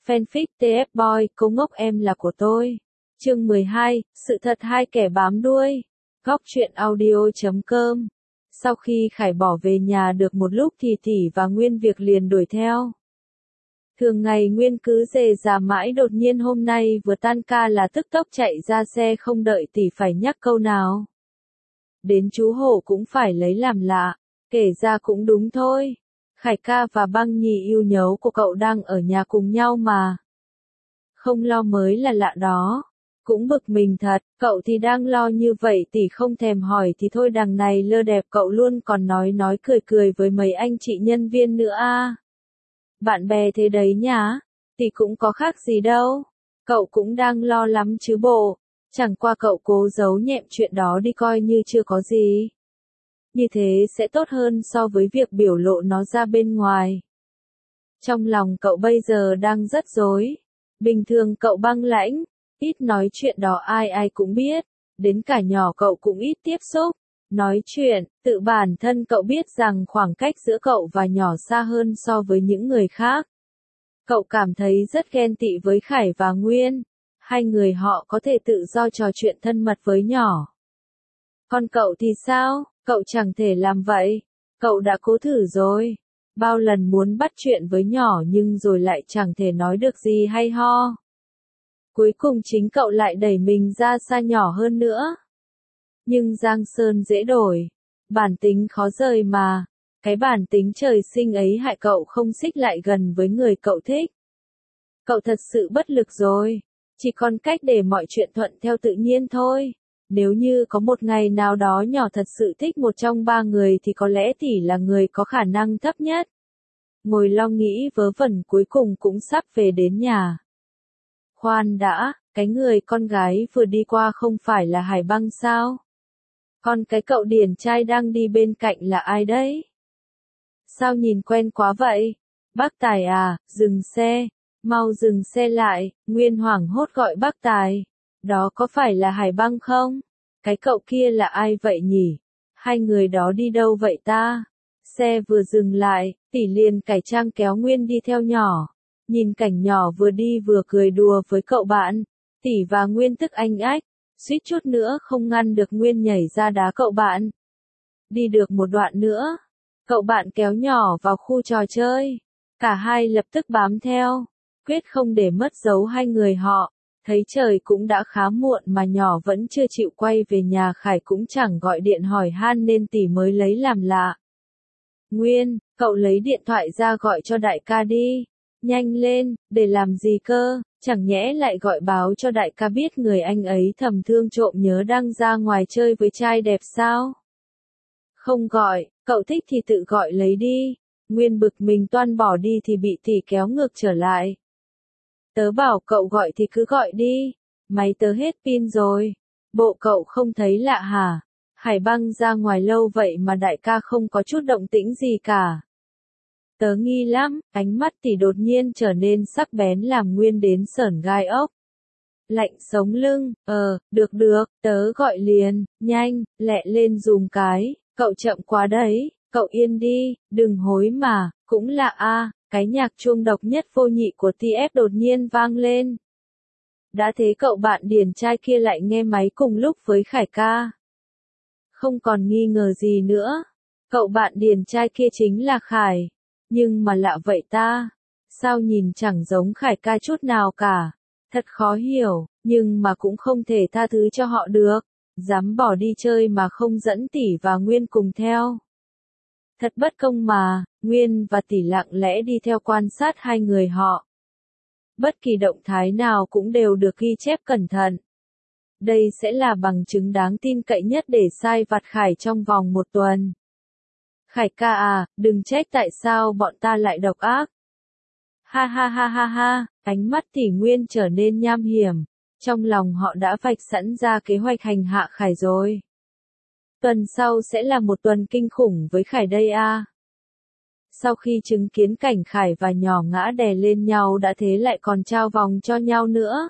Fanfic TF Boy, cô ngốc em là của tôi. Chương 12, sự thật hai kẻ bám đuôi. Góc truyện audio.com. Sau khi Khải bỏ về nhà được một lúc thì Tỷ và Nguyên việc liền đuổi theo. Thường ngày Nguyên cứ rề rà mãi, đột nhiên hôm nay vừa tan ca là tức tốc chạy ra xe, không đợi Tỷ phải nhắc câu nào. Đến chú Hổ cũng phải lấy làm lạ, kể ra cũng đúng thôi. Khải ca và Băng Nhì yêu nhấu của cậu đang ở nhà cùng nhau mà. Không lo mới là lạ đó. Cũng bực mình thật, cậu thì đang lo như vậy Tỷ không thèm hỏi thì thôi, đằng này lơ đẹp cậu luôn còn nói cười cười với mấy anh chị nhân viên nữa à. Bạn bè thế đấy nhá, Tỷ cũng có khác gì đâu. Cậu cũng đang lo lắm chứ bộ, chẳng qua cậu cố giấu nhẹm chuyện đó đi coi như chưa có gì. Như thế sẽ tốt hơn so với việc biểu lộ nó ra bên ngoài. Trong lòng cậu bây giờ đang rất rối. Bình thường cậu băng lãnh, ít nói chuyện đó ai cũng biết, đến cả nhỏ cậu cũng ít tiếp xúc, nói chuyện, tự bản thân cậu biết rằng khoảng cách giữa cậu và nhỏ xa hơn so với những người khác. Cậu cảm thấy rất ghen tị với Khải và Nguyên, hai người họ có thể tự do trò chuyện thân mật với nhỏ. Còn cậu thì sao, cậu chẳng thể làm vậy, cậu đã cố thử rồi, bao lần muốn bắt chuyện với nhỏ nhưng rồi lại chẳng thể nói được gì hay ho. Cuối cùng chính cậu lại đẩy mình ra xa nhỏ hơn nữa. Nhưng Giang Sơn dễ đổi, bản tính khó rời mà, cái bản tính trời sinh ấy hại cậu không xích lại gần với người cậu thích. Cậu thật sự bất lực rồi, chỉ còn cách để mọi chuyện thuận theo tự nhiên thôi. Nếu như có một ngày nào đó nhỏ thật sự thích một trong ba người thì có lẽ Tỷ là người có khả năng thấp nhất. Ngồi lo nghĩ vớ vẩn cuối cùng cũng sắp về đến nhà. Khoan đã, cái người con gái vừa đi qua không phải là Hải Băng sao? Còn cái cậu điển trai đang đi bên cạnh là ai đấy? Sao nhìn quen quá vậy? Bác Tài à, dừng xe, mau dừng xe lại, Nguyên hoảng hốt gọi bác Tài. Đó có phải là Hải Băng không? Cái cậu kia là ai vậy nhỉ? Hai người đó đi đâu vậy ta? Xe vừa dừng lại, Tỷ liền cải trang kéo Nguyên đi theo nhỏ. Nhìn cảnh nhỏ vừa đi vừa cười đùa với cậu bạn, Tỷ và Nguyên tức anh ách, suýt chút nữa không ngăn được Nguyên nhảy ra đá cậu bạn. Đi được một đoạn nữa, cậu bạn kéo nhỏ vào khu trò chơi. Cả hai lập tức bám theo, quyết không để mất dấu hai người họ. Thấy trời cũng đã khá muộn mà nhỏ vẫn chưa chịu quay về nhà, Khải cũng chẳng gọi điện hỏi han nên Tỷ mới lấy làm lạ. Nguyên, cậu lấy điện thoại ra gọi cho đại ca đi. Nhanh lên, để làm gì cơ, chẳng nhẽ lại gọi báo cho đại ca biết người anh ấy thầm thương trộm nhớ đang ra ngoài chơi với trai đẹp sao? Không gọi, cậu thích thì tự gọi lấy đi. Nguyên bực mình toan bỏ đi thì bị Tỷ kéo ngược trở lại. Tớ bảo cậu gọi thì cứ gọi đi, máy tớ hết pin rồi. Bộ cậu không thấy lạ hả? Hải Băng ra ngoài lâu vậy mà đại ca không có chút động tĩnh gì cả. Tớ nghi lắm, ánh mắt Tỷ đột nhiên trở nên sắc bén làm Nguyên đến sởn gai ốc. Lạnh sống lưng, được, tớ gọi liền, nhanh, lẹ lên dùm cái, cậu chậm quá đấy, cậu yên đi, đừng hối mà, cũng lạ a, cái nhạc chuông độc nhất vô nhị của TF đột nhiên vang lên. Đã thế cậu bạn điển trai kia lại nghe máy cùng lúc với Khải ca. Không còn nghi ngờ gì nữa, cậu bạn điển trai kia chính là Khải. Nhưng mà lạ vậy ta, sao nhìn chẳng giống Khải ca chút nào cả, thật khó hiểu, nhưng mà cũng không thể tha thứ cho họ được, dám bỏ đi chơi mà không dẫn Tỷ và Nguyên cùng theo. Thật bất công mà, Nguyên và Tỷ lặng lẽ đi theo quan sát hai người họ. Bất kỳ động thái nào cũng đều được ghi chép cẩn thận. Đây sẽ là bằng chứng đáng tin cậy nhất để sai vặt Khải trong vòng một tuần. Khải ca à, đừng trách tại sao bọn ta lại độc ác. Ha ha ha ha ha, ánh mắt Tỷ Nguyên trở nên nham hiểm, trong lòng họ đã vạch sẵn ra kế hoạch hành hạ Khải rồi. Tuần sau sẽ là một tuần kinh khủng với Khải đây à. Sau khi chứng kiến cảnh Khải và nhỏ ngã đè lên nhau đã thế lại còn trao vòng cho nhau nữa.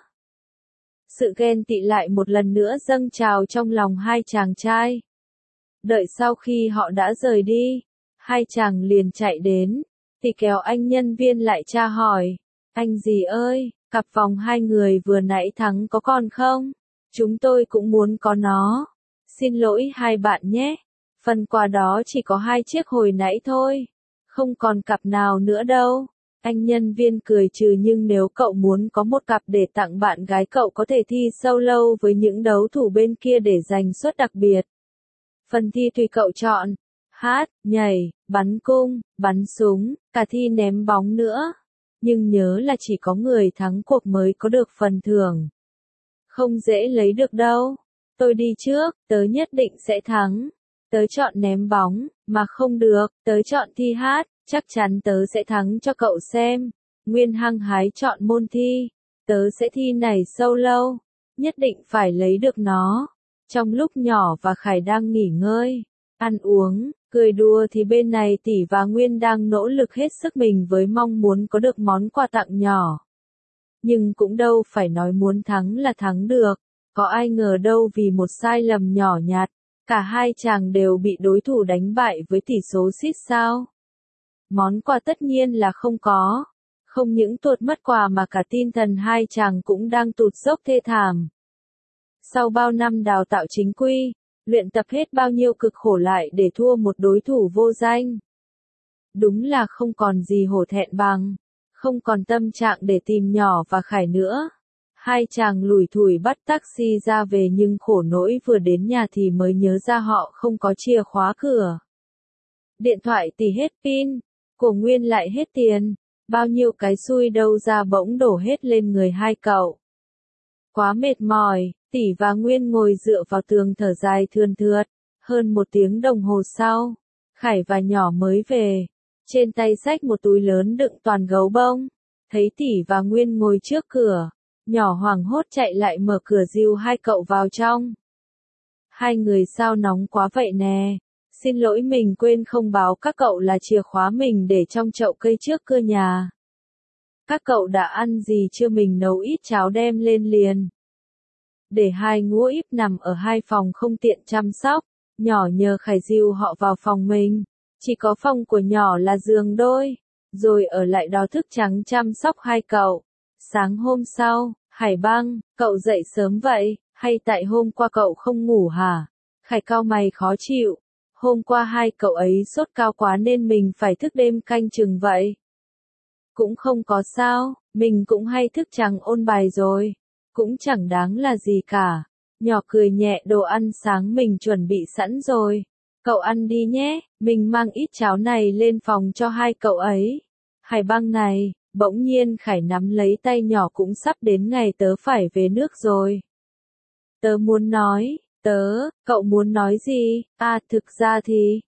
Sự ghen tị lại một lần nữa dâng trào trong lòng hai chàng trai. Đợi sau khi họ đã rời đi, hai chàng liền chạy đến, thì kéo anh nhân viên lại tra hỏi. Anh gì ơi, cặp vòng hai người vừa nãy thắng có còn không? Chúng tôi cũng muốn có nó. Xin lỗi hai bạn nhé. Phần quà đó chỉ có 2 chiếc hồi nãy thôi. Không còn cặp nào nữa đâu. Anh nhân viên cười trừ, nhưng nếu cậu muốn có một cặp để tặng bạn gái, cậu có thể thi solo với những đấu thủ bên kia để giành suất đặc biệt. Phần thi tùy cậu chọn. Hát, nhảy, bắn cung, bắn súng, cả thi ném bóng nữa. Nhưng nhớ là chỉ có người thắng cuộc mới có được phần thưởng. Không dễ lấy được đâu. Tôi đi trước, tớ nhất định sẽ thắng. Tớ chọn ném bóng, mà không được, tớ chọn thi hát, chắc chắn tớ sẽ thắng cho cậu xem. Nguyên hăng hái chọn môn thi. Tớ sẽ thi này solo, nhất định phải lấy được nó. Trong lúc Nhỏ và Khải đang nghỉ ngơi, ăn uống, cười đùa thì bên này Tỷ và Nguyên đang nỗ lực hết sức mình với mong muốn có được món quà tặng nhỏ. Nhưng cũng đâu phải nói muốn thắng là thắng được, có ai ngờ đâu vì một sai lầm nhỏ nhặt, cả hai chàng đều bị đối thủ đánh bại với tỷ số xít sao. Món quà tất nhiên là không có, không những tuột mất quà mà cả tinh thần hai chàng cũng đang tụt dốc thê thảm. Sau bao năm đào tạo chính quy, luyện tập hết bao nhiêu cực khổ lại để thua một đối thủ vô danh. Đúng là không còn gì hổ thẹn bằng, không còn tâm trạng để tìm Nhỏ và Khải nữa. Hai chàng lủi thủi bắt taxi ra về, nhưng khổ nỗi vừa đến nhà thì mới nhớ ra họ không có chìa khóa cửa. Điện thoại Tỷ hết pin, của Nguyên lại hết tiền, bao nhiêu cái xui đâu ra bỗng đổ hết lên người hai cậu. Quá mệt mỏi, Tỷ và Nguyên ngồi dựa vào tường thở dài thườn thượt. Hơn 1 tiếng đồng hồ sau, Khải và Nhỏ mới về. Trên tay xách một túi lớn đựng toàn gấu bông. Thấy Tỷ và Nguyên ngồi trước cửa, Nhỏ hoảng hốt chạy lại mở cửa dìu hai cậu vào trong. Hai người sao nóng quá vậy nè? Xin lỗi, mình quên không báo các cậu là chìa khóa mình để trong chậu cây trước cửa nhà. Các cậu đã ăn gì chưa, mình nấu ít cháo đem lên liền. Để hai ngũ íp nằm ở hai phòng không tiện chăm sóc, Nhỏ nhờ Khải dìu họ vào phòng mình. Chỉ có phòng của Nhỏ là giường đôi, rồi ở lại đó thức trắng chăm sóc hai cậu. Sáng hôm sau, Hải Băng, cậu dậy sớm vậy, hay tại hôm qua cậu không ngủ hả? Khải cau mày khó chịu. Hôm qua hai cậu ấy sốt cao quá nên mình phải thức đêm canh chừng vậy. Cũng không có sao, mình cũng hay thức trắng ôn bài rồi. Cũng chẳng đáng là gì cả. Nhỏ cười nhẹ, đồ ăn sáng mình chuẩn bị sẵn rồi. Cậu ăn đi nhé, mình mang ít cháo này lên phòng cho hai cậu ấy. Hải Băng này, bỗng nhiên Khải nắm lấy tay Nhỏ, cũng sắp đến ngày tớ phải về nước rồi. Tớ muốn nói, cậu muốn nói gì? À, thực ra thì,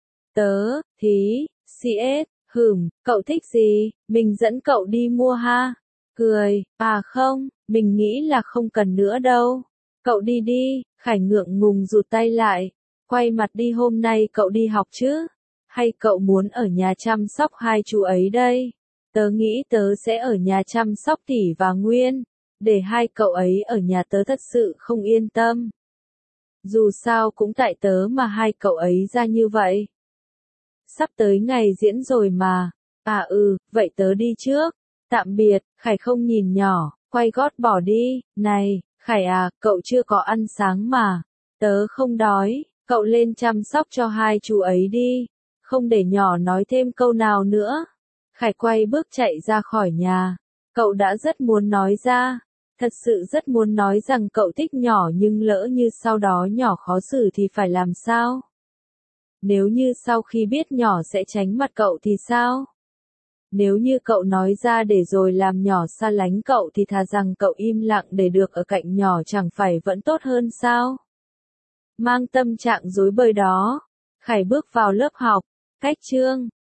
CS, cậu thích gì? Mình dẫn cậu đi mua ha. Cười, à không, mình nghĩ là không cần nữa đâu. Cậu đi đi, Khải ngượng ngùng rụt tay lại. Quay mặt đi, hôm nay cậu đi học chứ? Hay cậu muốn ở nhà chăm sóc hai chú ấy đây? Tớ nghĩ tớ sẽ ở nhà chăm sóc Tỷ và Nguyên. Để hai cậu ấy ở nhà tớ thật sự không yên tâm. Dù sao cũng tại tớ mà hai cậu ấy ra như vậy. Sắp tới ngày diễn rồi mà. À vậy tớ đi trước. Tạm biệt. Khải không nhìn Nhỏ, quay gót bỏ đi. Này, Khải à, cậu chưa có ăn sáng mà. Tớ không đói, cậu lên chăm sóc cho hai chú ấy đi. Không để Nhỏ nói thêm câu nào nữa. Khải quay bước chạy ra khỏi nhà. Cậu đã rất muốn nói ra. Thật sự rất muốn nói rằng cậu thích Nhỏ, nhưng lỡ như sau đó Nhỏ khó xử thì phải làm sao? Nếu như sau khi biết Nhỏ sẽ tránh mặt cậu thì sao? Nếu như cậu nói ra để rồi làm Nhỏ xa lánh cậu thì thà rằng cậu im lặng để được ở cạnh Nhỏ chẳng phải vẫn tốt hơn sao? Mang tâm trạng rối bời đó, Khải bước vào lớp học. Cách chương